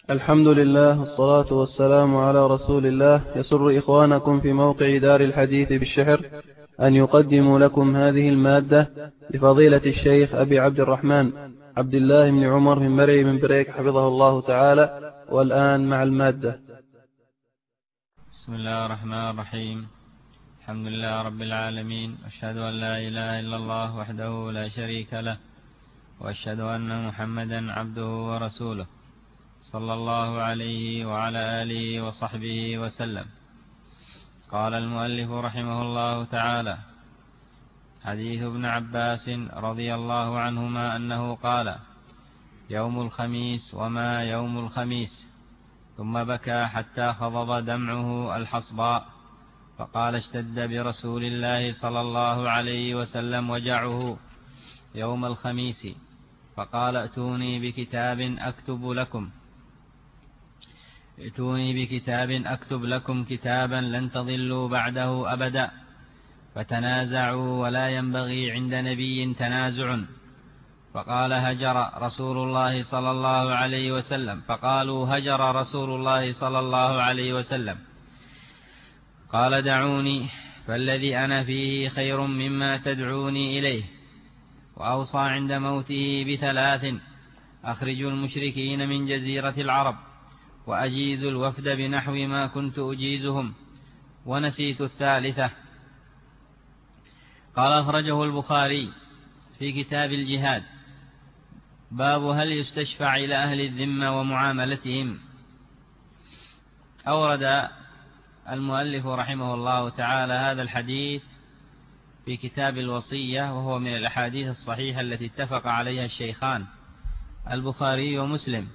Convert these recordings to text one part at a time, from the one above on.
الحمد لله والصلاة والسلام على رسول الله. يسر إخوانكم في موقع دار الحديث بالشحر أن يقدموا لكم هذه المادة لفضيلة الشيخ أبي عبد الرحمن عبد الله بن عمر بن مرعي بن بريك حفظه الله تعالى. والآن مع المادة. بسم الله الرحمن الرحيم. الحمد لله رب العالمين، أشهد أن لا إله إلا الله وحده لا شريك له، وأشهد أن محمدا عبده ورسوله، صلى الله عليه وعلى آله وصحبه وسلم. قال المؤلف رحمه الله تعالى: حديث ابن عباس رضي الله عنهما أنه قال: يوم الخميس وما يوم الخميس، ثم بكى حتى خضب دمعه الحصباء، فقال: اشتد برسول الله صلى الله عليه وسلم وجعه يوم الخميس، فقال: ائتوني بكتاب أكتب لكم كتابا لن تضلوا بعده أبدا، فتنازعوا ولا ينبغي عند نبي تنازع. فقال: هجر رسول الله صلى الله عليه وسلم. فقالوا: هجر رسول الله صلى الله عليه وسلم. قال: دعوني، فالذي أنا فيه خير مما تدعوني إليه. وأوصى عند موته بثلاث: أخرجوا المشركين من جزيرة العرب، وأجيزوا الوفد بنحو ما كنت أجيزهم. ونسيت الثالثة. قال: أخرجه البخاري في كتاب الجهاد، باب هل يستشفع إلى أهل الذمة ومعاملتهم. أورد المؤلف رحمه الله تعالى هذا الحديث في كتاب الوصية، وهو من الأحاديث الصحيحة التي اتفق عليها الشيخان البخاري ومسلم.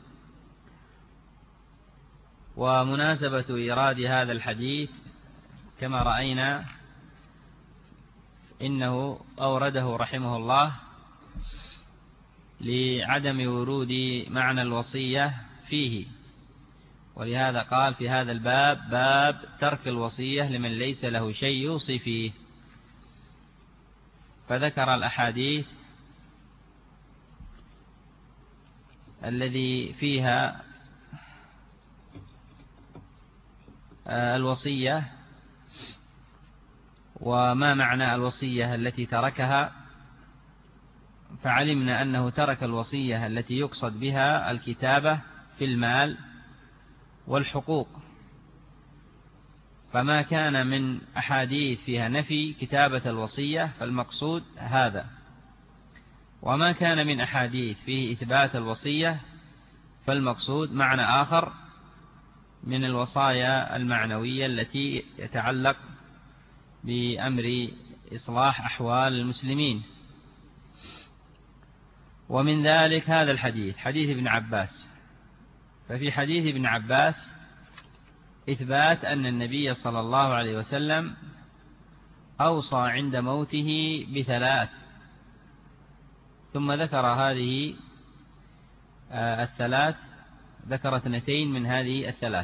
ومناسبة إيراد هذا الحديث كما رأينا إنه أورده رحمه الله لعدم ورود معنى الوصية فيه، ولهذا قال في هذا الباب: باب ترك الوصية لمن ليس له شيء يوصي فيه. فذكر الأحاديث الذي فيها الوصية، وما معنى الوصية التي تركها. فعلمنا أنه ترك الوصية التي يقصد بها الكتابة في المال والحقوق، فما كان من أحاديث فيها نفي كتابة الوصية فالمقصود هذا، وما كان من أحاديث فيه إثبات الوصية فالمقصود معنى آخر من الوصايا المعنوية التي يتعلق بأمر إصلاح أحوال المسلمين. ومن ذلك هذا الحديث، حديث ابن عباس. ففي حديث ابن عباس إثبات أن النبي صلى الله عليه وسلم أوصى عند موته بثلاث، ثم ذكر هذه الثلاث، ذكر اثنتين من هذه الثلاث،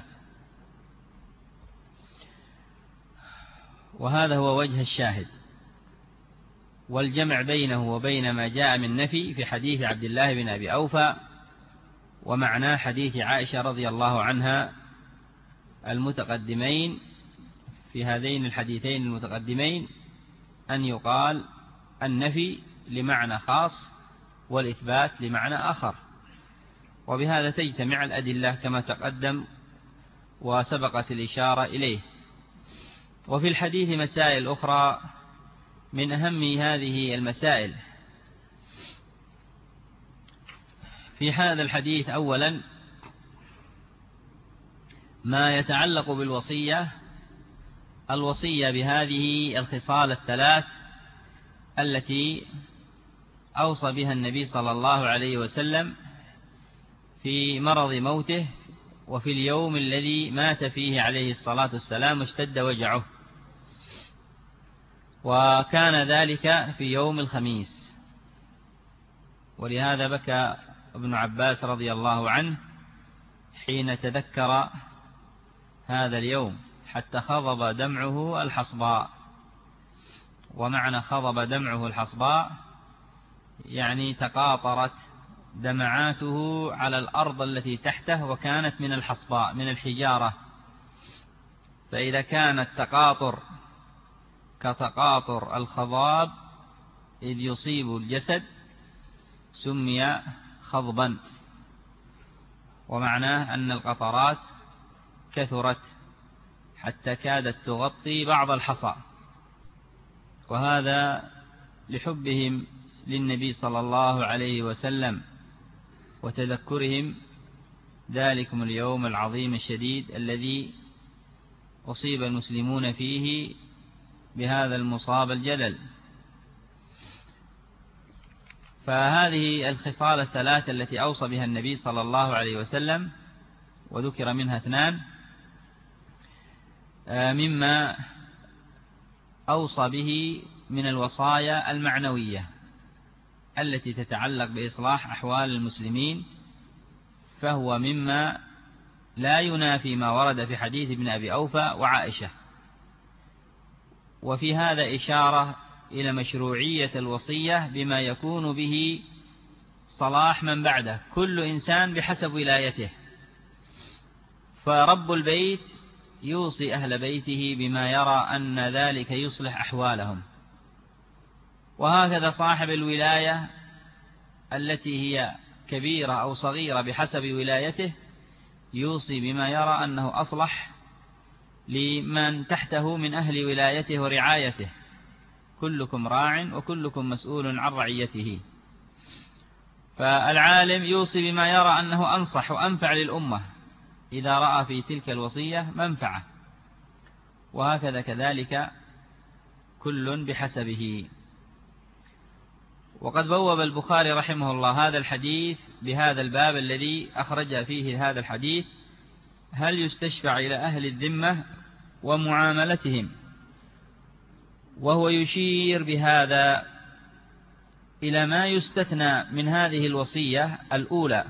وهذا هو وجه الشاهد. والجمع بينه وبين ما جاء من نفي في حديث عبد الله بن أبي أوفى ومعناه حديث عائشة رضي الله عنها المتقدمين في هذين الحديثين المتقدمين، أن يقال النفي لمعنى خاص والإثبات لمعنى آخر، وبهذا تجتمع الأدلة كما تقدم وسبقت الإشارة إليه. وفي الحديث مسائل أخرى، من أهم هذه المسائل في هذا الحديث أولا ما يتعلق بالوصية، الوصية بهذه الخصال الثلاث التي أوصى بها النبي صلى الله عليه وسلم في مرض موته، وفي اليوم الذي مات فيه عليه الصلاة والسلام واشتد وجعه، وكان ذلك في يوم الخميس. ولهذا بكى ابن عباس رضي الله عنه حين تذكر هذا اليوم حتى خضب دمعه الحصباء. ومعنى خضب دمعه الحصباء يعني تقاطرت دمعاته على الأرض التي تحته، وكانت من الحصباء من الحجارة. فإذا كان التقاطر كتقاطر الخضاب إذ يصيب الجسد سمي خضبا، ومعناه أن القطرات كثرت حتى كادت تغطي بعض الحصى، وهذا لحبهم للنبي صلى الله عليه وسلم وتذكرهم ذلكم اليوم العظيم الشديد الذي أصيب المسلمون فيه بهذا المصاب الجلل. فهذه الخصال الثلاث التي أوصى بها النبي صلى الله عليه وسلم، وذكر منها 2 مما أوصى به من الوصايا المعنوية التي تتعلق بإصلاح أحوال المسلمين، فهو مما لا ينافي ما ورد في حديث ابن أبي أوفى وعائشة. وفي هذا إشارة إلى مشروعية الوصية بما يكون به صلاح من بعده، كل إنسان بحسب ولايته. فرب البيت يوصي أهل بيته بما يرى أن ذلك يصلح أحوالهم، وهكذا صاحب الولاية التي هي كبيرة أو صغيرة بحسب ولايته يوصي بما يرى أنه أصلح لمن تحته من أهل ولايته ورعايته. كلكم راع وكلكم مسؤول عن رعيته. فالعالم يوصي بما يرى أنه أنصح وأنفع للأمة إذا رأى في تلك الوصية منفعة، وهكذا كذلك كل بحسبه. وقد بوب البخاري رحمه الله هذا الحديث بهذا الباب الذي أخرج فيه هذا الحديث: هل يستشفع إلى أهل الذمة ومعاملتهم؟ وهو يشير بهذا إلى ما يستثنى من هذه الوصية الأولى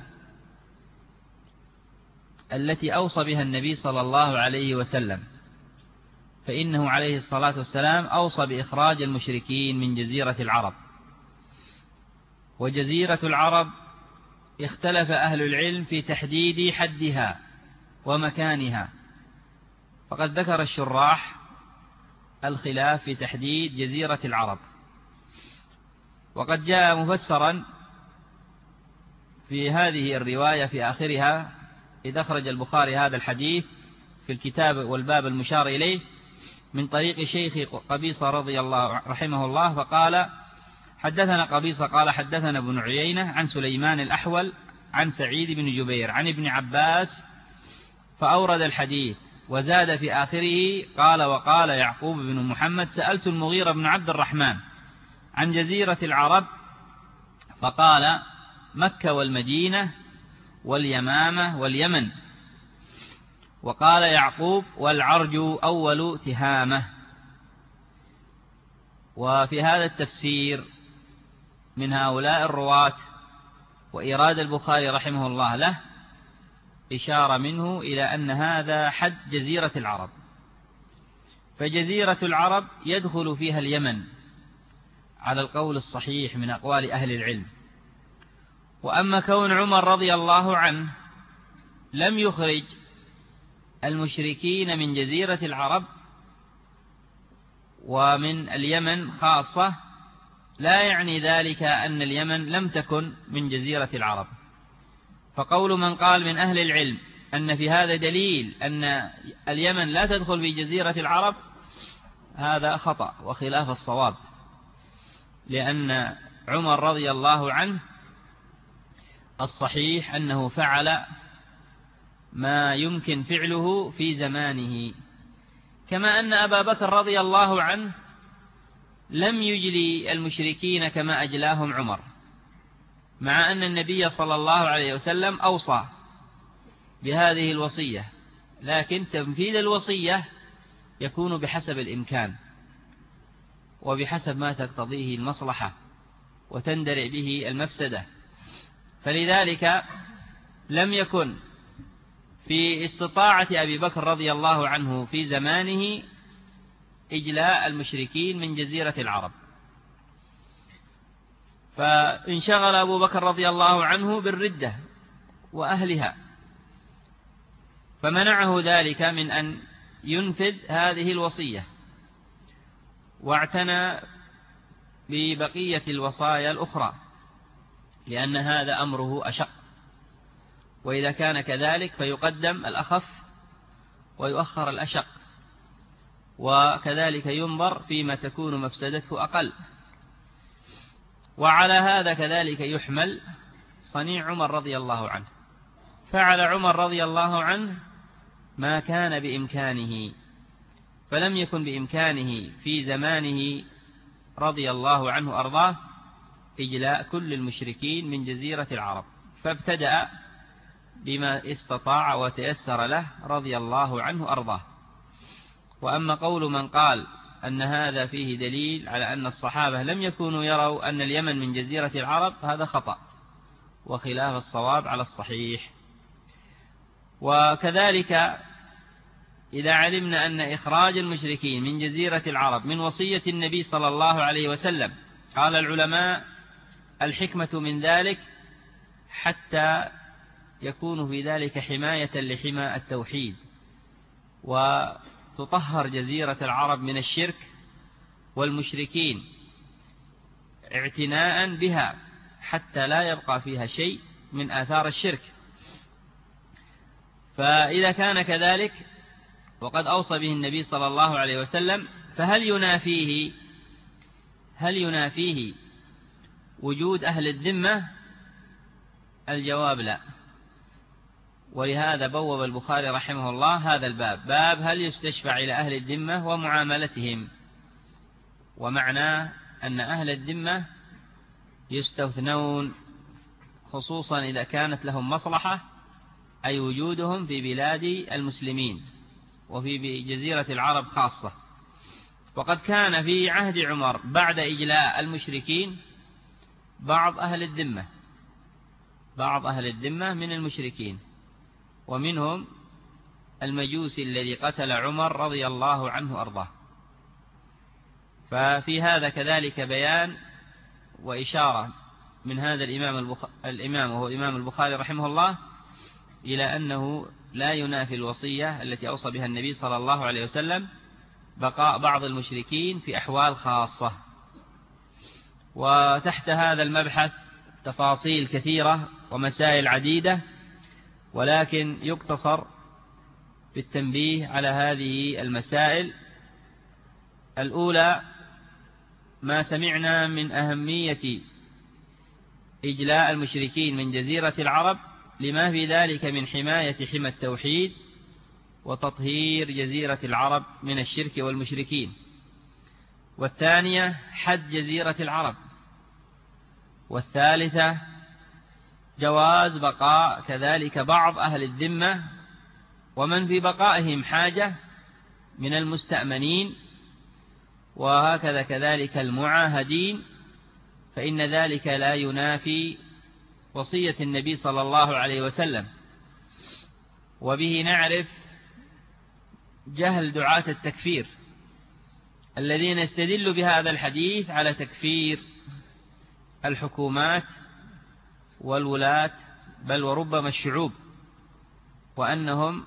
التي أوصى بها النبي صلى الله عليه وسلم، فإنه عليه الصلاة والسلام أوصى بإخراج المشركين من جزيرة العرب. وجزيرة العرب اختلف أهل العلم في تحديد حدها ومكانها، فقد ذكر الشراح الخلاف في تحديد جزيرة العرب، وقد جاء مفسرا في هذه الرواية في آخرها إذا أخرج البخاري هذا الحديث في الكتاب والباب المشار إليه من طريق شيخ قبيصة رضي الله رحمه الله، فقال: حدثنا قبيصة قال حدثنا ابن عيينة عن سليمان الأحول عن سعيد بن جبير عن ابن عباس، فأورد الحديث وزاد في آخره: قال وقال يعقوب بن محمد سألت المغيرة بن عبد الرحمن عن جزيرة العرب فقال: مكة والمدينة واليمامة واليمن. وقال يعقوب: والعرج أول تهامة. وفي هذا التفسير من هؤلاء الرواة وإيراد البخاري رحمه الله له إشارة منه إلى أن هذا حد جزيرة العرب، فجزيرة العرب يدخل فيها اليمن على القول الصحيح من أقوال أهل العلم. وأما كون عمر رضي الله عنه لم يخرج المشركين من جزيرة العرب ومن اليمن خاصة لا يعني ذلك أن اليمن لم تكن من جزيرة العرب. فقول من قال من أهل العلم أن في هذا دليل أن اليمن لا تدخل في جزيرة العرب هذا خطأ وخلاف الصواب، لأن عمر رضي الله عنه الصحيح أنه فعل ما يمكن فعله في زمانه، كما أن أبا بكر رضي الله عنه لم يجلي المشركين كما أجلاهم عمر، مع أن النبي صلى الله عليه وسلم أوصى بهذه الوصية، لكن تنفيذ الوصية يكون بحسب الإمكان وبحسب ما تقتضيه المصلحة وتندرع به المفسدة. فلذلك لم يكن في استطاعة أبي بكر رضي الله عنه في زمانه إجلاء المشركين من جزيرة العرب. فانشغل أبو بكر رضي الله عنه بالردة وأهلها، فمنعه ذلك من أن ينفذ هذه الوصية، واعتنى ببقية الوصايا الأخرى، لأن هذا أمره أشق، وإذا كان كذلك فيقدم الأخف ويؤخر الأشق، وكذلك ينظر فيما تكون مفسدته أقل. وعلى هذا كذلك يحمل صنيع عمر رضي الله عنه. فعل عمر رضي الله عنه ما كان بإمكانه، فلم يكن بإمكانه في زمانه رضي الله عنه أرضاه إجلاء كل المشركين من جزيرة العرب، فابتدأ بما استطاع وتيسر له رضي الله عنه أرضاه. وأما قول من قال أن هذا فيه دليل على أن الصحابة لم يكونوا يروا أن اليمن من جزيرة العرب، هذا خطأ وخلاف الصواب على الصحيح. وكذلك إذا علمنا أن إخراج المشركين من جزيرة العرب من وصية النبي صلى الله عليه وسلم، قال العلماء الحكمة من ذلك حتى يكون في ذلك حماية لحمى التوحيد، وتطهر جزيرة العرب من الشرك والمشركين اعتناء بها حتى لا يبقى فيها شيء من آثار الشرك. فإذا كان كذلك وقد أوصى به النبي صلى الله عليه وسلم، فهل ينافيه وجود أهل الذمة؟ الجواب لا. ولهذا بوب البخاري رحمه الله هذا الباب، باب هل يستشفع إلى أهل الذمة ومعاملتهم. ومعناه أن أهل الذمة يستثنون خصوصا إذا كانت لهم مصلحة، أي وجودهم في بلاد المسلمين وفي جزيرة العرب خاصة. وقد كان في عهد عمر بعد إجلاء المشركين بعض أهل الذمة من المشركين، ومنهم المجوسي الذي قتل عمر رضي الله عنه أرضاه. ففي هذا كذلك بيان وإشارة من هذا الإمام وهو إمام البخاري رحمه الله إلى أنه لا ينافي الوصية التي أوصى بها النبي صلى الله عليه وسلم بقاء بعض المشركين في أحوال خاصة. وتحت هذا المبحث تفاصيل كثيرة ومسائل عديدة، ولكن يقتصر بالتنبيه على هذه المسائل. الأولى ما سمعنا من أهمية إجلاء المشركين من جزيرة العرب لما في ذلك من حماية حمى التوحيد وتطهير جزيرة العرب من الشرك والمشركين. والثانية حد جزيرة العرب. والثالثة جواز بقاء كذلك بعض أهل الذمة ومن في بقائهم حاجة من المستأمنين، وهكذا كذلك المعاهدين، فإن ذلك لا ينافي وصية النبي صلى الله عليه وسلم. وبه نعرف جهل دعاة التكفير الذين يستدلوا بهذا الحديث على تكفير الحكومات والولاة بل وربما الشعوب، وأنهم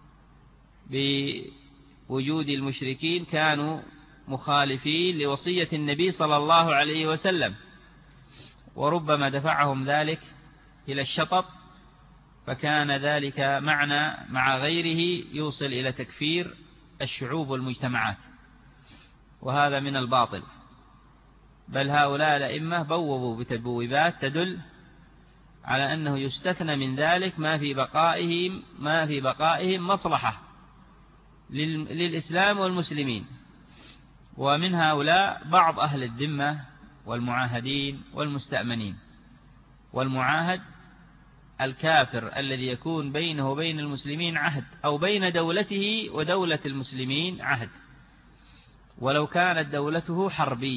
بوجود المشركين كانوا مخالفين لوصية النبي صلى الله عليه وسلم، وربما دفعهم ذلك إلى الشطط، فكان ذلك معنى مع غيره يوصل إلى تكفير الشعوب والمجتمعات، وهذا من الباطل. بل هؤلاء الأئمة بوّبوا بتبويبات تدل على أنه يستثنى من ذلك ما في بقائهم مصلحة للإسلام والمسلمين. ومن هؤلاء بعض أهل الذمة والمعاهدين والمستأمنين. والمعاهد الكافر الذي يكون بينه وبين المسلمين عهد، أو بين دولته ودولة المسلمين عهد، ولو كانت دولته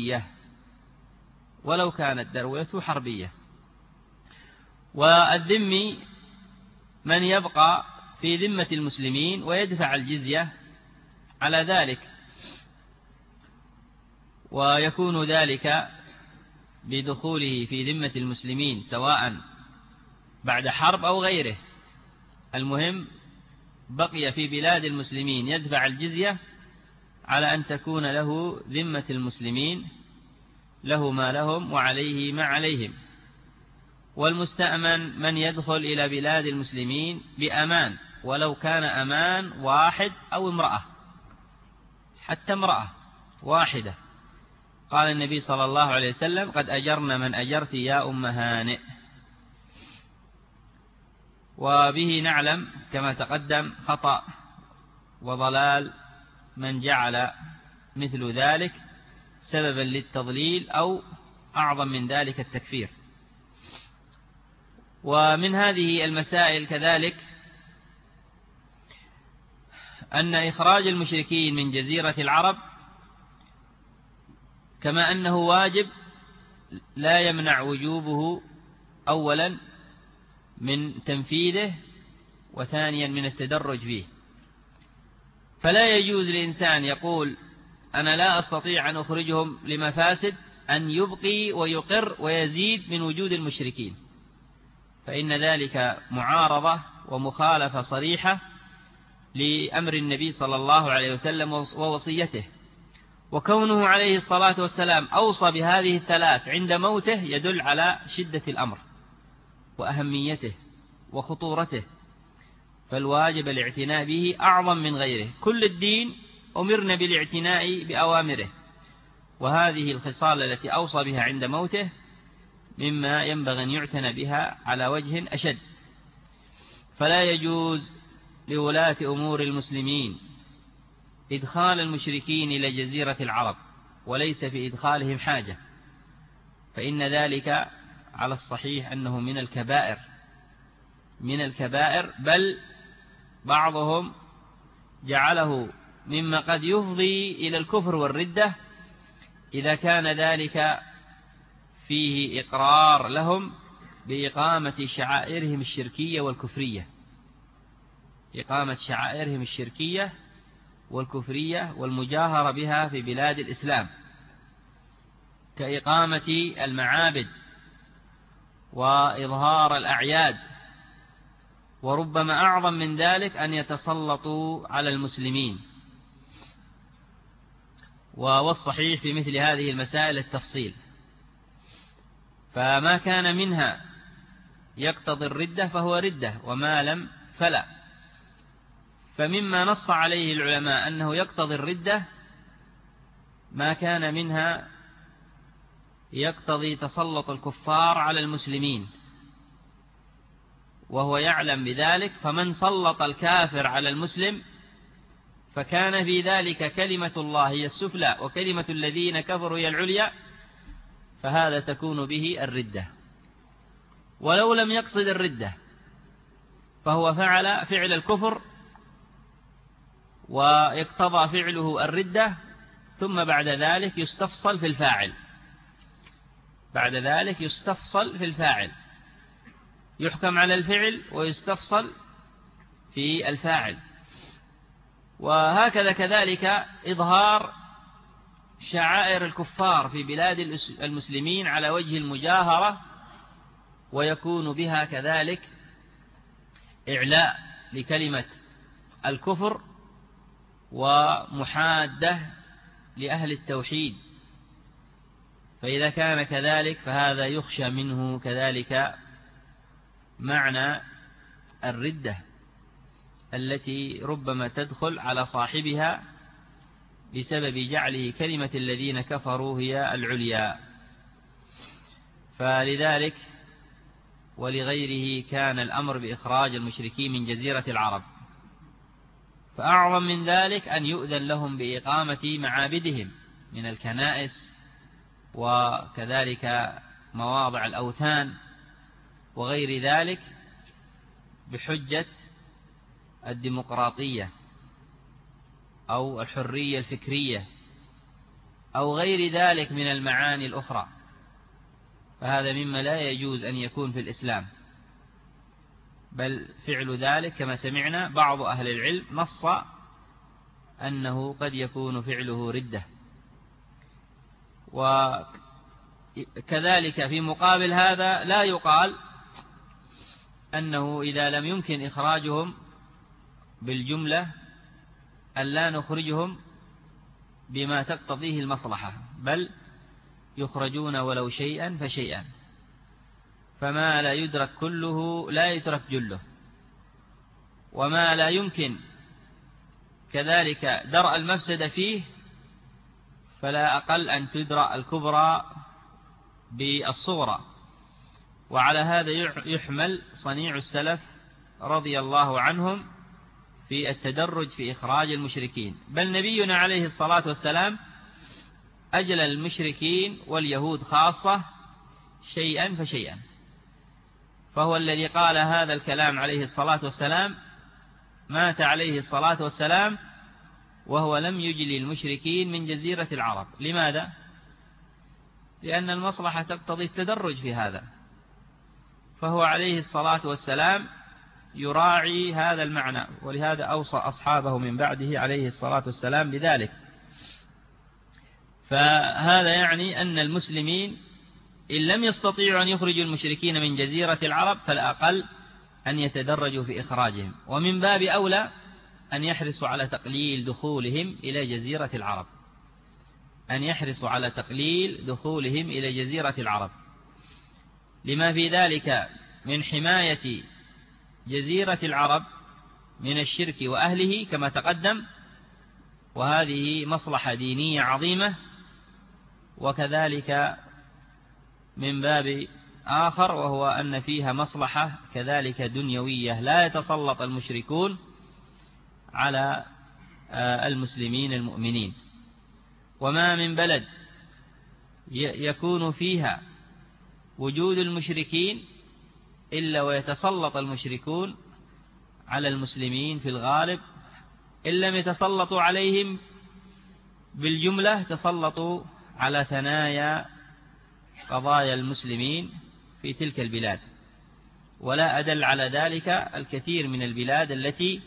حربية. والذمي من يبقى في ذمة المسلمين ويدفع الجزية على ذلك، ويكون ذلك بدخوله في ذمة المسلمين سواء بعد حرب أو غيره، المهم بقي في بلاد المسلمين يدفع الجزية على أن تكون له ذمة المسلمين، له ما لهم وعليه ما عليهم. والمستأمن من يدخل إلى بلاد المسلمين بأمان، ولو كان أمان واحد أو امرأة، حتى امرأة واحدة. قال النبي صلى الله عليه وسلم: قد أجرنا من أجرت يا أم هانئ. وبه نعلم كما تقدم خطأ وضلال من جعل مثل ذلك سببا للتضليل أو أعظم من ذلك التكفير. ومن هذه المسائل كذلك أن إخراج المشركين من جزيرة العرب كما أنه واجب لا يمنع وجوبه أولا من تنفيذه، وثانيا من التدرج فيه. فلا يجوز لإنسان يقول أنا لا أستطيع أن أخرجهم لمفاسد أن يبقي ويقر ويزيد من وجود المشركين، فإن ذلك معارضة ومخالفة صريحة لأمر النبي صلى الله عليه وسلم ووصيته. وكونه عليه الصلاة والسلام أوصى بهذه الثلاث عند موته يدل على شدة الأمر وأهميته وخطورته، فالواجب الاعتناء به أعظم من غيره. كل الدين أمرنا بالاعتناء بأوامره، وهذه الخصال التي أوصى بها عند موته مما ينبغي أن يعتنى بها على وجه أشد. فلا يجوز لولاة أمور المسلمين إدخال المشركين إلى جزيرة العرب، وليس في إدخالهم حاجة، فإن ذلك على الصحيح أنه من الكبائر، بل بعضهم جعله مما قد يفضي إلى الكفر والردة إذا كان ذلك فيه إقرار لهم بإقامة شعائرهم الشركية والكفرية، إقامة شعائرهم الشركية والكفرية والمجاهرة بها في بلاد الإسلام، كإقامة المعابد وإظهار الأعياد، وربما أعظم من ذلك أن يتسلطوا على المسلمين. والصحيح في مثل هذه المسائل التفصيل، فما كان منها يقتضي الردة فهو ردة، وما لم فلا. فمما نص عليه العلماء أنه يقتضي الردة ما كان منها يقتضي تسلط الكفار على المسلمين، وهو يعلم بذلك، فمن سلط الكافر على المسلم فكان في ذلك كلمة الله هي السفلى وكلمة الذين كفروا هي العليا، فهذا تكون به الردة. ولو لم يقصد الردة فهو فعل الكفر ويقتضى فعله الردة، ثم بعد ذلك يستفصل في الفاعل، يحكم على الفعل ويستفصل في الفاعل. وهكذا كذلك إظهار شعائر الكفار في بلاد المسلمين على وجه المجاهرة، ويكون بها كذلك إعلاء لكلمة الكفر ومحادة لأهل التوحيد. فإذا كان كذلك فهذا يخشى منه كذلك معنى الردة التي ربما تدخل على صاحبها بسبب جعله كلمة الذين كفروا هي العليا. فلذلك ولغيره كان الأمر بإخراج المشركين من جزيرة العرب. فأعظم من ذلك أن يؤذن لهم بإقامة معابدهم من الكنائس وكذلك مواضع الأوثان وغير ذلك بحجة الديمقراطية أو الحرية الفكرية أو غير ذلك من المعاني الأخرى، فهذا مما لا يجوز أن يكون في الإسلام. بل فعل ذلك كما سمعنا بعض أهل العلم نص أنه قد يكون فعله ردة. كذلك في مقابل هذا لا يقال أنه إذا لم يمكن إخراجهم بالجملة أن لا نخرجهم بما تقتضيه المصلحة، بل يخرجون ولو شيئا فشيئا، فما لا يدرك كله لا يترك جله، وما لا يمكن كذلك درء المفسدة فيه فلا أقل أن تدرأ الكبرى بالصغرى. وعلى هذا يحمل صنيع السلف رضي الله عنهم في التدرج في إخراج المشركين، بل نبينا عليه الصلاة والسلام أجل المشركين واليهود خاصة شيئا فشيئا، فهو الذي قال هذا الكلام عليه الصلاة والسلام، مات عليه الصلاة والسلام وهو لم يجلي المشركين من جزيرة العرب. لماذا؟ لأن المصلحة تقتضي التدرج في هذا، فهو عليه الصلاة والسلام يراعي هذا المعنى، ولهذا أوصى أصحابه من بعده عليه الصلاة والسلام بذلك. فهذا يعني أن المسلمين إن لم يستطيعوا أن يخرجوا المشركين من جزيرة العرب فالأقل أن يتدرجوا في إخراجهم، ومن باب أولى أن يحرصوا على تقليل دخولهم إلى جزيرة العرب، أن يحرصوا على تقليل دخولهم إلى جزيرة العرب، لما في ذلك من حماية جزيرة العرب من الشرك وأهله كما تقدم، وهذه مصلحة دينية عظيمة. وكذلك من باب آخر وهو أن فيها مصلحة كذلك دنيوية، لا يتسلط المشركون على المسلمين المؤمنين. وما من بلد يكون فيها وجود المشركين إلا ويتسلط المشركون على المسلمين في الغالب، إن لم يتسلطوا عليهم بالجملة تسلطوا على ثنايا قضايا المسلمين في تلك البلاد. ولا أدل على ذلك الكثير من البلاد التي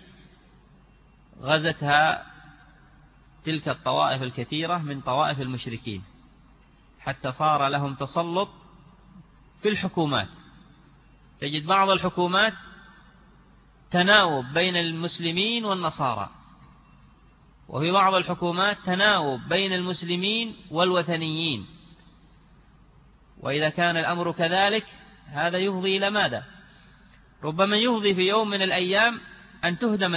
غزتها تلك الطوائف الكثيرة من طوائف المشركين، حتى صار لهم تسلط في الحكومات. تجد بعض الحكومات تناوب بين المسلمين والنصارى، وفي بعض الحكومات تناوب بين المسلمين والوثنيين. وإذا كان الأمر كذلك هذا يفضي إلى ماذا؟ ربما يفضي في يوم من الأيام أن تهدم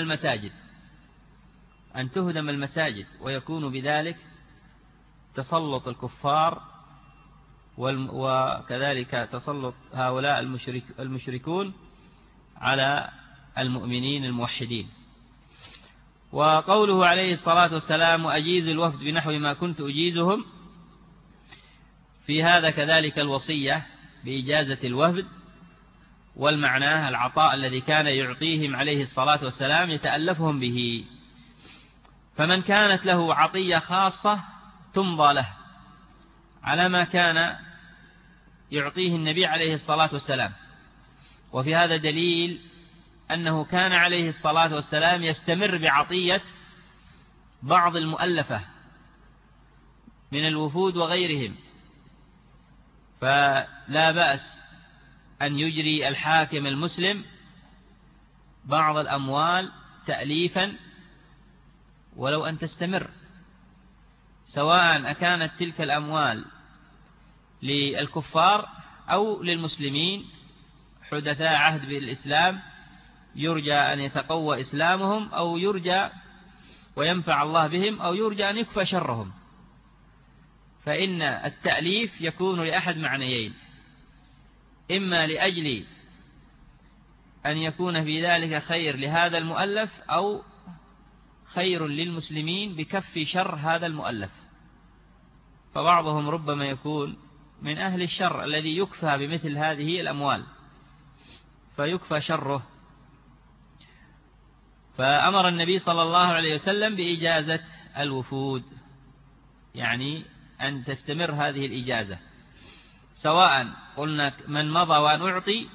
المساجد، ويكون بذلك تسلط الكفار وكذلك تسلط هؤلاء المشركون على المؤمنين الموحدين. وقوله عليه الصلاة والسلام وأجيز الوفد بنحو ما كنت أجيزهم، في هذا كذلك الوصية بإجازة الوفد، والمعنى العطاء الذي كان يعطيهم عليه الصلاة والسلام يتألفهم به. فمن كانت له عطية خاصة تمضى له على ما كان يعطيه النبي عليه الصلاة والسلام. وفي هذا دليل أنه كان عليه الصلاة والسلام يستمر بعطية بعض المؤلفة من الوفود وغيرهم، فلا بأس أن يجري الحاكم المسلم بعض الأموال تأليفا ولو أن تستمر، سواء أكانت تلك الأموال للكفار أو للمسلمين حدثاء عهد بالإسلام يرجى أن يتقوى إسلامهم، أو يرجى وينفع الله بهم، أو يرجى أن يكفى شرهم. فإن التأليف يكون لأحد معنيين: إما لأجل أن يكون في ذلك خير لهذا المؤلف، أو خير للمسلمين بكف شر هذا المؤلف. فبعضهم ربما يكون من أهل الشر الذي يكفى بمثل هذه الأموال فيكفى شره. فأمر النبي صلى الله عليه وسلم بإجازة الوفود، يعني أن تستمر هذه الإجازة، سواء قلنا من مضى وأن أعطي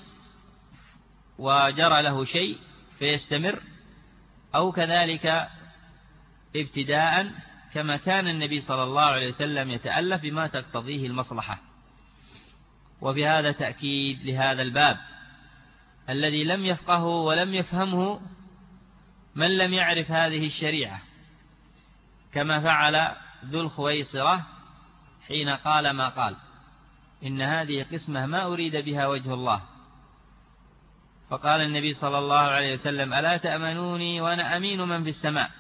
وجرى له شيء فيستمر، أو كذلك ابتداء كما كان النبي صلى الله عليه وسلم يتألف بما تقتضيه المصلحة. وفي هذا تأكيد لهذا الباب الذي لم يفقهه ولم يفهمه من لم يعرف هذه الشريعة، كما فعل ذو الخويصرة حين قال ما قال: إن هذه قسمة ما أريد بها وجه الله. فقال النبي صلى الله عليه وسلم: ألا تأمنوني وأنا أمين من في السماء.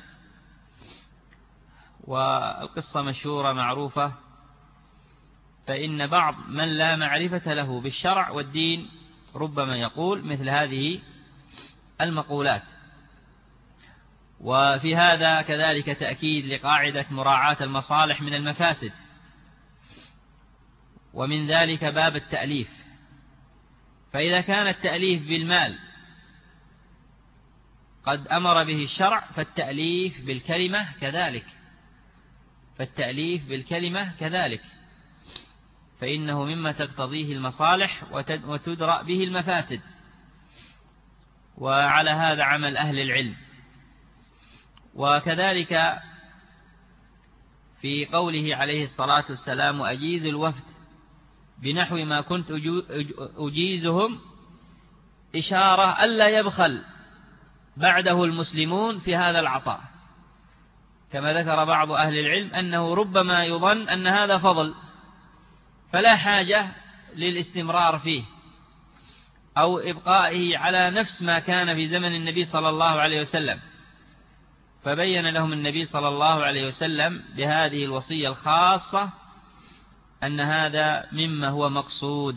والقصة مشهورة معروفة. فإن بعض من لا معرفة له بالشرع والدين ربما يقول مثل هذه المقولات. وفي هذا كذلك تأكيد لقاعدة مراعاة المصالح من المفاسد، ومن ذلك باب التأليف. فإذا كان التأليف بالمال قد أمر به الشرع، فالتأليف بالكلمة كذلك، فإنه مما تقتضيه المصالح وتدرأ به المفاسد. وعلى هذا عمل أهل العلم. وكذلك في قوله عليه الصلاة والسلام: وأجيز الوفد بنحو ما كنت أجيزهم، إشارة ألا يبخل بعده المسلمون في هذا العطاء، كما ذكر بعض أهل العلم أنه ربما يظن أن هذا فضل فلا حاجة للاستمرار فيه أو إبقائه على نفس ما كان في زمن النبي صلى الله عليه وسلم. فبين لهم النبي صلى الله عليه وسلم بهذه الوصية الخاصة أن هذا مما هو مقصود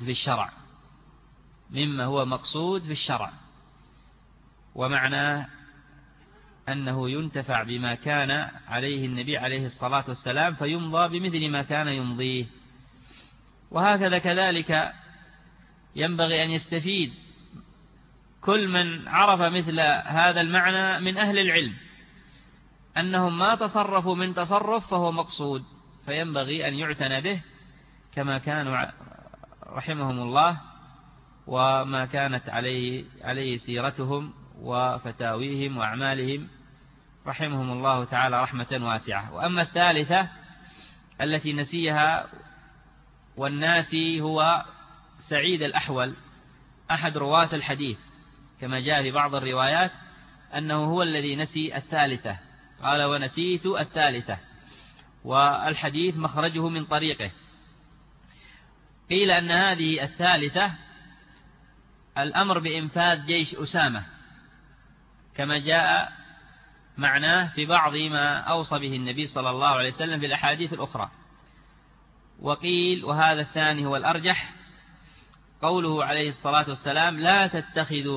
في الشرع، ومعناه أنه ينتفع بما كان عليه النبي عليه الصلاة والسلام فيمضى بمثل ما كان يمضيه. وهكذا كذلك ينبغي أن يستفيد كل من عرف مثل هذا المعنى من أهل العلم، أنهم ما تصرفوا من تصرف فهو مقصود، فينبغي أن يعتنى به كما كانوا رحمهم الله، وما كانت عليه سيرتهم وفتاويهم وأعمالهم رحمهم الله تعالى رحمة واسعة. وأما الثالثة التي نسيها والناسي هو سعيد الأحول أحد رواة الحديث، كما جاء في بعض الروايات أنه هو الذي نسي الثالثة، قال: ونسيت الثالثة، والحديث مخرجه من طريقه. قيل أن هذه الثالثة الأمر بإنفاذ جيش أسامة، كما جاء معناه في بعض ما أوصى به النبي صلى الله عليه وسلم في الأحاديث الأخرى. وقيل، وهذا الثاني هو الأرجح، قوله عليه الصلاة والسلام: لا تتخذوا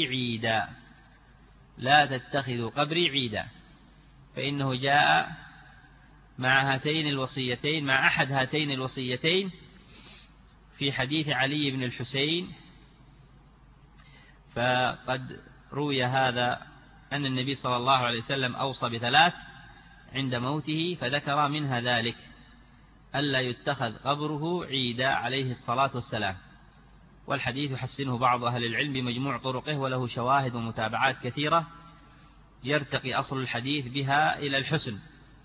قبري عيدا، فإنه جاء مع أحد هاتين الوصيتين في حديث علي بن الحسين. فقد روي هذا أن النبي صلى الله عليه وسلم أوصى بثلاث عند موته، فذكر منها ذلك: ألا يتخذ قبره عيدا عليه الصلاة والسلام. والحديث يحسنه بعض أهل العلم بمجموع طرقه، وله شواهد ومتابعات كثيرة يرتقي أصل الحديث بها إلى الحسن.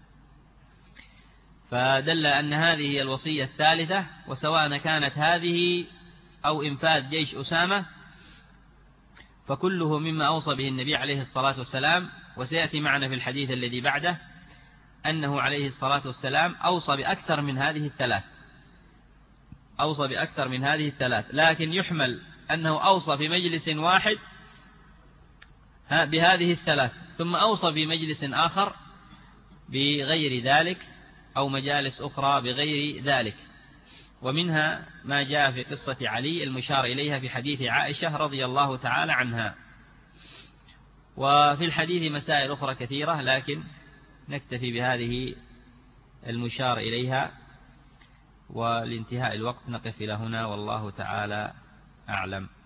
فدل أن هذه هي الوصية الثالثة، وسواء كانت هذه أو إنفاذ جيش أسامة فكله مما أوصى به النبي عليه الصلاة والسلام. وسيأتي معنا في الحديث الذي بعده أنه عليه الصلاة والسلام أوصى بأكثر من هذه الثلاث، لكن يحمل أنه أوصى في مجلس واحد بهذه الثلاث، ثم أوصى في مجلس آخر بغير ذلك، أو مجالس أخرى بغير ذلك. ومنها ما جاء في قصة علي المشار إليها في حديث عائشة رضي الله تعالى عنها. وفي الحديث مسائل أخرى كثيرة، لكن نكتفي بهذه المشار إليها، ولانتهاء الوقت نقف إلى هنا، والله تعالى أعلم.